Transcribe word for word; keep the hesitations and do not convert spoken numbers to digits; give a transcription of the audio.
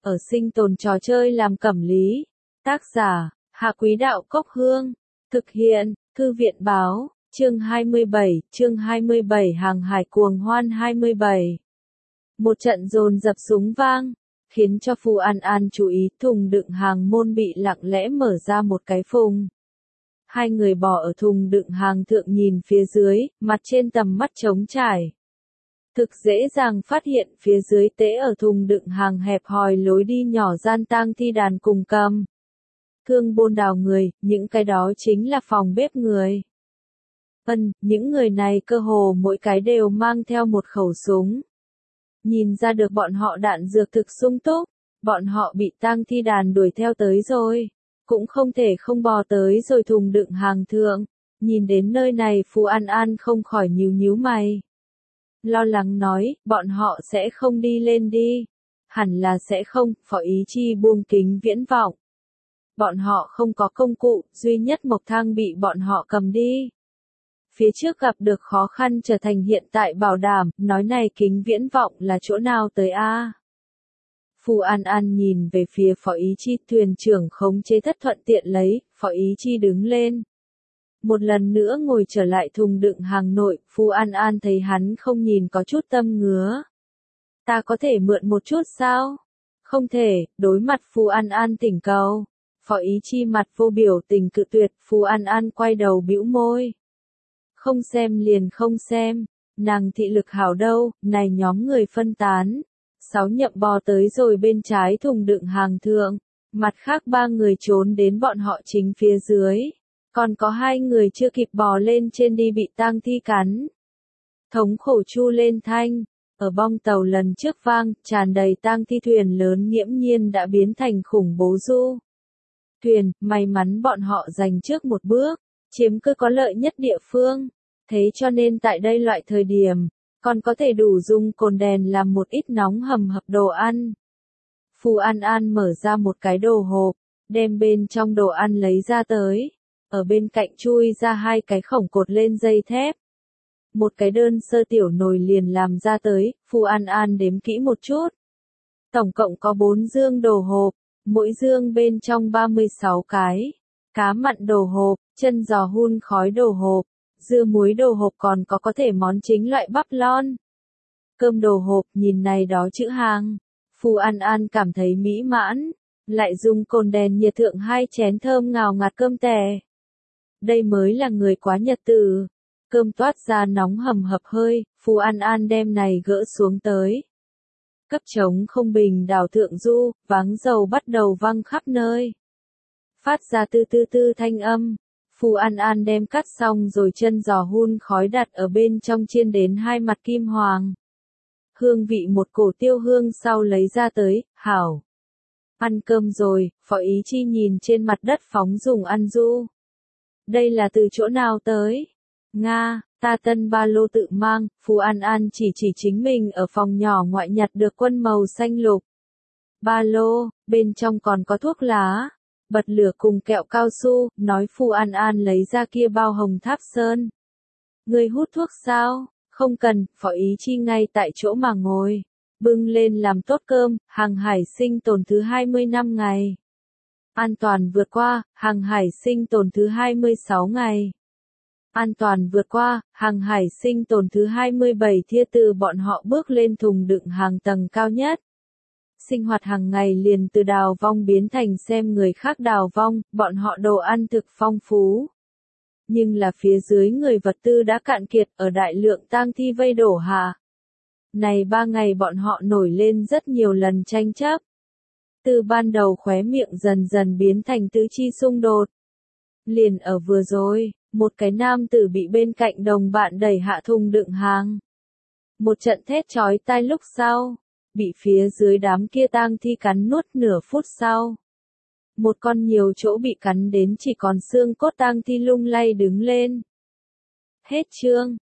ở sinh tồn trò chơi làm cẩm lý. Tác giả, Hạ Quý Đạo Cốc Hương. Thực hiện, Thư viện Báo, chương hai mươi bảy, chương hai mươi bảy Hàng hải cuồng hoan hai mươi bảy. Một trận dồn dập súng vang, khiến cho Phù An An chú ý thùng đựng hàng môn bị lặng lẽ mở ra một cái phùng. Hai người bò ở thùng đựng hàng thượng nhìn phía dưới, mặt trên tầm mắt trống trải. Thực dễ dàng phát hiện phía dưới tễ ở thùng đựng hàng hẹp hòi lối đi nhỏ gian tang thi đàn cùng cầm. Thương bôn đào người, những cái đó chính là phòng bếp người. Ân, những người này cơ hồ mỗi cái đều mang theo một khẩu súng. Nhìn ra được bọn họ đạn dược thực sung túc, bọn họ bị tang thi đàn đuổi theo tới rồi. Cũng không thể không bò tới rồi thùng đựng hàng thượng. Nhìn đến nơi này Phù An An không khỏi nhíu nhíu mày. Lo lắng nói, bọn họ sẽ không đi lên đi. Hẳn là sẽ không, Phó Ý Chi buông kính viễn vọng. Bọn họ không có công cụ, duy nhất Mộc Thang bị bọn họ cầm đi. Phía trước gặp được khó khăn trở thành hiện tại bảo đảm, nói này kính viễn vọng là chỗ nào tới a? À? Phù An An nhìn về phía Phó Ý Chi, thuyền trưởng khống chế thất thuận tiện lấy, Phó Ý Chi đứng lên. Một lần nữa ngồi trở lại thùng đựng hàng nội, Phù An An thấy hắn không nhìn có chút tâm ngứa. Ta có thể mượn một chút sao? Không thể, đối mặt Phù An An thỉnh cầu. Phó Ý Chi mặt vô biểu tình cự tuyệt, Phù An An quay đầu bĩu môi. Không xem liền không xem, nàng thị lực hảo đâu, này nhóm người phân tán. Sáu nhậm bò tới rồi bên trái thùng đựng hàng thượng, mặt khác ba người trốn đến bọn họ chính phía dưới. Còn có hai người chưa kịp bò lên trên đi bị tang thi cắn. Thống khổ chu lên thanh, ở bong tàu lần trước vang, tràn đầy tang thi thuyền lớn nghiễm nhiên đã biến thành khủng bố du. Thuyền, may mắn bọn họ giành trước một bước, chiếm cứ có lợi nhất địa phương. Thế cho nên tại đây loại thời điểm, còn có thể đủ dùng cồn đèn làm một ít nóng hầm hập đồ ăn. Phù An An mở ra một cái đồ hộp, đem bên trong đồ ăn lấy ra tới. Ở bên cạnh chui ra hai cái khổng cột lên dây thép. Một cái đơn sơ tiểu nồi liền làm ra tới, Phù An An đếm kỹ một chút. Tổng cộng có bốn dương đồ hộp, mỗi dương bên trong ba mươi sáu cái. Cá mặn đồ hộp, chân giò hun khói đồ hộp, dưa muối đồ hộp còn có có thể món chính loại bắp lon. Cơm đồ hộp, nhìn này đó chữ hàng. Phù An An cảm thấy mỹ mãn, lại dùng cồn đèn nhiệt thượng hai chén thơm ngào ngạt cơm tè. Đây mới là người quá nhật tử. Cơm toát ra nóng hầm hập hơi, Phù An An đem này gỡ xuống tới. Cấp trống không bình đảo thượng du, váng dầu bắt đầu văng khắp nơi. Phát ra tư tư tư thanh âm. Phù An An đem cắt xong rồi chân giò hun khói đặt ở bên trong chiên đến hai mặt kim hoàng. Hương vị một cổ tiêu hương sau lấy ra tới, hảo. Ăn cơm rồi, Phó Ý Chi nhìn trên mặt đất phóng dùng ăn du. Đây là từ chỗ nào tới? Nga, ta tân ba lô tự mang, Phù An An chỉ chỉ chính mình ở phòng nhỏ ngoại nhặt được quân màu xanh lục. Ba lô, bên trong còn có thuốc lá, bật lửa cùng kẹo cao su, nói Phù An An lấy ra kia bao hồng tháp sơn. Người hút thuốc sao? Không cần, Phó Ý Chi ngay tại chỗ mà ngồi. Bưng lên làm tốt cơm, hàng hải sinh tồn thứ hai mươi năm ngày. An toàn vượt qua, hàng hải sinh tồn thứ hai mươi sáu ngày. An toàn vượt qua, hàng hải sinh tồn thứ hai mươi bảy thia từ bọn họ bước lên thùng đựng hàng tầng cao nhất. Sinh hoạt hàng ngày liền từ đào vong biến thành xem người khác đào vong, bọn họ đồ ăn thực phong phú. Nhưng là phía dưới người vật tư đã cạn kiệt ở đại lượng tang thi vây đổ hạ. Này ba ngày bọn họ nổi lên rất nhiều lần tranh chấp. Từ ban đầu khóe miệng dần dần biến thành tứ chi xung đột. Liền ở vừa rồi, một cái nam tử bị bên cạnh đồng bạn đẩy hạ thùng đựng hàng. Một trận thét chói tai lúc sau, bị phía dưới đám kia tang thi cắn nuốt nửa phút sau. Một con nhiều chỗ bị cắn đến chỉ còn xương cốt tang thi lung lay đứng lên. Hết chương.